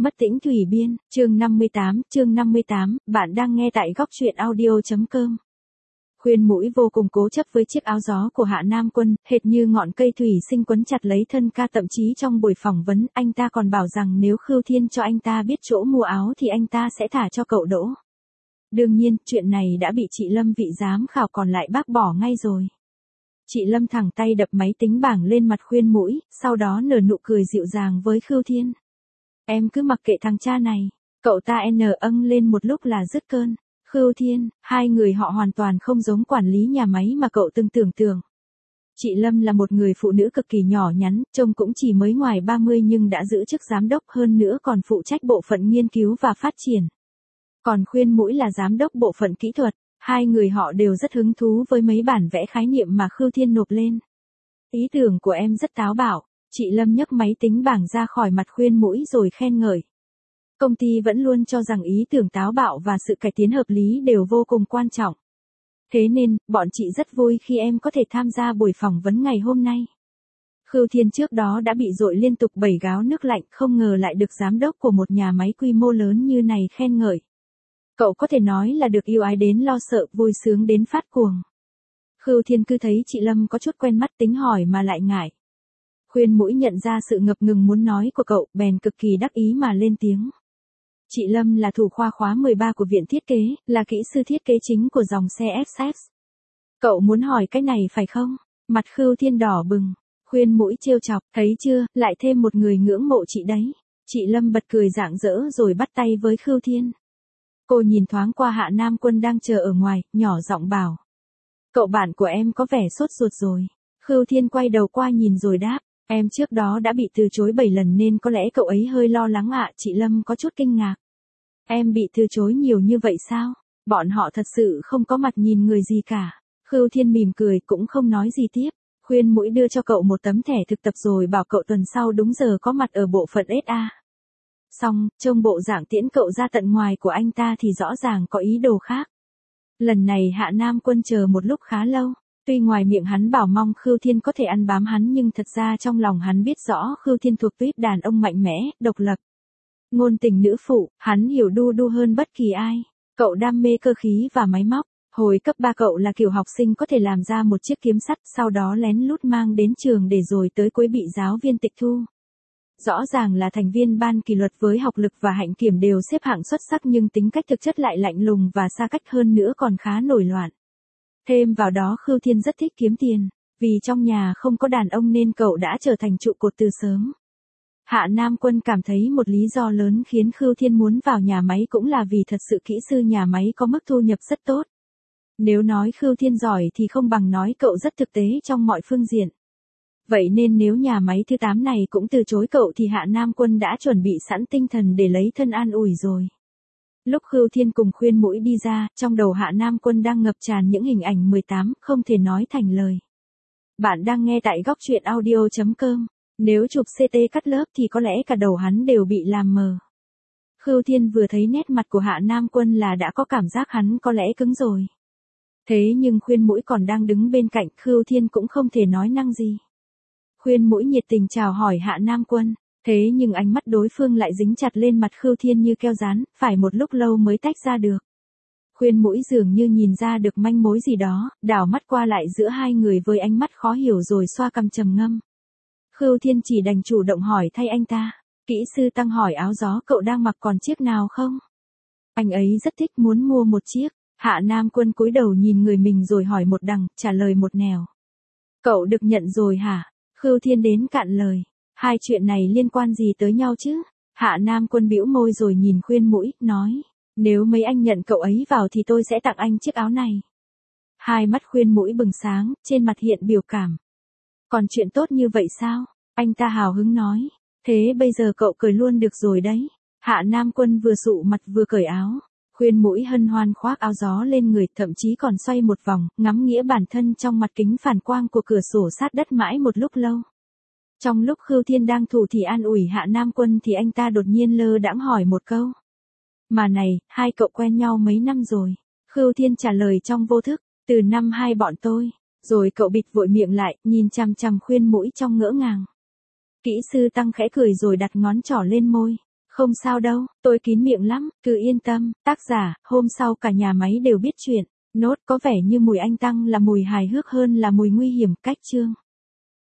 Mất tĩnh thủy biên, chương 58, bạn đang nghe tại góc truyện audio.com. Khuyên Mũi vô cùng cố chấp với chiếc áo gió của Hạ Nam Quân, hệt như ngọn cây thủy sinh quấn chặt lấy thân ca, thậm chí trong buổi phỏng vấn, anh ta còn bảo rằng nếu Khưu Thiên cho anh ta biết chỗ mua áo thì anh ta sẽ thả cho cậu đỗ. Đương nhiên, chuyện này đã bị chị Lâm vị giám khảo còn lại bác bỏ ngay rồi. Chị Lâm thẳng tay đập máy tính bảng lên mặt Khuyên Mũi, sau đó nở nụ cười dịu dàng với Khưu Thiên. Em cứ mặc kệ thằng cha này, cậu ta âng lên một lúc là dứt cơn. Khưu Thiên, hai người họ hoàn toàn không giống quản lý nhà máy mà cậu từng tưởng tượng. Chị Lâm là một người phụ nữ cực kỳ nhỏ nhắn, trông cũng chỉ mới ngoài 30 nhưng đã giữ chức giám đốc, hơn nữa còn phụ trách bộ phận nghiên cứu và phát triển. Còn Khuyên Mũi là giám đốc bộ phận kỹ thuật, hai người họ đều rất hứng thú với mấy bản vẽ khái niệm mà Khưu Thiên nộp lên. Ý tưởng của em rất táo bạo. Chị Lâm nhấc máy tính bảng ra khỏi mặt Khuyên Mũi rồi khen ngợi. Công ty vẫn luôn cho rằng ý tưởng táo bạo và sự cải tiến hợp lý đều vô cùng quan trọng. Thế nên, bọn chị rất vui khi em có thể tham gia buổi phỏng vấn ngày hôm nay. Khưu Thiên trước đó đã bị dội liên tục 7 gáo nước lạnh, không ngờ lại được giám đốc của một nhà máy quy mô lớn như này khen ngợi. Cậu có thể nói là được yêu ái đến lo sợ, vui sướng đến phát cuồng. Khưu Thiên cứ thấy chị Lâm có chút quen mắt tính hỏi mà lại ngại. Khuyên Mũi nhận ra sự ngập ngừng muốn nói của cậu, bèn cực kỳ đắc ý mà lên tiếng. Chị Lâm là thủ khoa khóa 13 của viện thiết kế, là kỹ sư thiết kế chính của dòng xe SS. Cậu muốn hỏi cái này phải không? Mặt Khưu Thiên đỏ bừng. Khuyên Mũi trêu chọc, thấy chưa, lại thêm một người ngưỡng mộ chị đấy. Chị Lâm bật cười rạng rỡ rồi bắt tay với Khưu Thiên. Cô nhìn thoáng qua Hạ Nam Quân đang chờ ở ngoài, nhỏ giọng bảo. Cậu bạn của em có vẻ sốt ruột rồi. Khưu Thiên quay đầu qua nhìn rồi đáp. Em trước đó đã bị từ chối 7 lần nên có lẽ cậu ấy hơi lo lắng ạ. Chị Lâm có chút kinh ngạc. Em bị từ chối nhiều như vậy sao? Bọn họ thật sự không có mặt nhìn người gì cả. Khưu Thiên mỉm cười cũng không nói gì tiếp. Khuyên Mũi đưa cho cậu một tấm thẻ thực tập rồi bảo cậu tuần sau đúng giờ có mặt ở bộ phận SA. Xong, trông bộ dạng tiễn cậu ra tận ngoài của anh ta thì rõ ràng có ý đồ khác. Lần này Hạ Nam Quân chờ một lúc khá lâu. Tuy ngoài miệng hắn bảo mong Khưu Thiên có thể ăn bám hắn nhưng thật ra trong lòng hắn biết rõ Khưu Thiên thuộc tuýp đàn ông mạnh mẽ, độc lập. Ngôn tình nữ phụ, hắn hiểu đu hơn bất kỳ ai. Cậu đam mê cơ khí và máy móc. Hồi cấp 3 cậu là kiểu học sinh có thể làm ra một chiếc kiếm sắt, sau đó lén lút mang đến trường để rồi tới cuối bị giáo viên tịch thu. Rõ ràng là thành viên ban kỷ luật với học lực và hạnh kiểm đều xếp hạng xuất sắc nhưng tính cách thực chất lại lạnh lùng và xa cách, hơn nữa còn khá nổi loạn. Thêm vào đó Khưu Thiên rất thích kiếm tiền, vì trong nhà không có đàn ông nên cậu đã trở thành trụ cột từ sớm. Hạ Nam Quân cảm thấy một lý do lớn khiến Khưu Thiên muốn vào nhà máy cũng là vì thật sự kỹ sư nhà máy có mức thu nhập rất tốt. Nếu nói Khưu Thiên giỏi thì không bằng nói cậu rất thực tế trong mọi phương diện. Vậy nên nếu nhà máy thứ 8 này cũng từ chối cậu thì Hạ Nam Quân đã chuẩn bị sẵn tinh thần để lấy thân an ủi rồi. Lúc Khưu Thiên cùng Khuyên Mũi đi ra, trong đầu Hạ Nam Quân đang ngập tràn những hình ảnh 18, không thể nói thành lời. Bạn đang nghe tại góc truyện audio.com. Nếu chụp CT cắt lớp thì có lẽ cả đầu hắn đều bị làm mờ. Khưu Thiên vừa thấy nét mặt của Hạ Nam Quân là đã có cảm giác hắn có lẽ cứng rồi. Thế nhưng Khuyên Mũi còn đang đứng bên cạnh, Khưu Thiên cũng không thể nói năng gì. Khuyên Mũi nhiệt tình chào hỏi Hạ Nam Quân. Thế nhưng ánh mắt đối phương lại dính chặt lên mặt Khưu Thiên như keo dán, phải một lúc lâu mới tách ra được. Khuyên Mũi dường như nhìn ra được manh mối gì đó, đảo mắt qua lại giữa hai người với ánh mắt khó hiểu rồi xoa cằm trầm ngâm. Khưu Thiên chỉ đành chủ động hỏi thay anh ta. Kỹ sư Tăng hỏi áo gió cậu đang mặc còn chiếc nào không? Anh ấy rất thích, muốn mua một chiếc. Hạ Nam Quân cúi đầu nhìn người mình rồi hỏi một đằng, trả lời một nẻo. Cậu được nhận rồi hả? Khưu Thiên đến cạn lời. Hai chuyện này liên quan gì tới nhau chứ? Hạ Nam Quân bĩu môi rồi nhìn Khuyên Mũi, nói. Nếu mấy anh nhận cậu ấy vào thì tôi sẽ tặng anh chiếc áo này. Hai mắt Khuyên Mũi bừng sáng, trên mặt hiện biểu cảm. Còn chuyện tốt như vậy sao? Anh ta hào hứng nói. Thế bây giờ cậu cười luôn được rồi đấy. Hạ Nam Quân vừa sụ mặt vừa cởi áo. Khuyên Mũi hân hoan khoác áo gió lên người, thậm chí còn xoay một vòng, ngắm nghĩa bản thân trong mặt kính phản quang của cửa sổ sát đất mãi một lúc lâu. Trong lúc Khưu Thiên đang thủ thì an ủi Hạ Nam Quân thì anh ta đột nhiên lơ đãng hỏi một câu. Mà này, hai cậu quen nhau mấy năm rồi? Khưu Thiên trả lời trong vô thức, từ năm hai bọn tôi. Rồi cậu bịt vội miệng lại, nhìn chằm chằm Khuyên Mũi trong ngỡ ngàng. Kỹ sư Tăng khẽ cười rồi đặt ngón trỏ lên môi. Không sao đâu, tôi kín miệng lắm, cứ yên tâm. Tác giả, hôm sau cả nhà máy đều biết chuyện. Nốt có vẻ như mùi anh Tăng là mùi hài hước hơn là mùi nguy hiểm. Cách chương.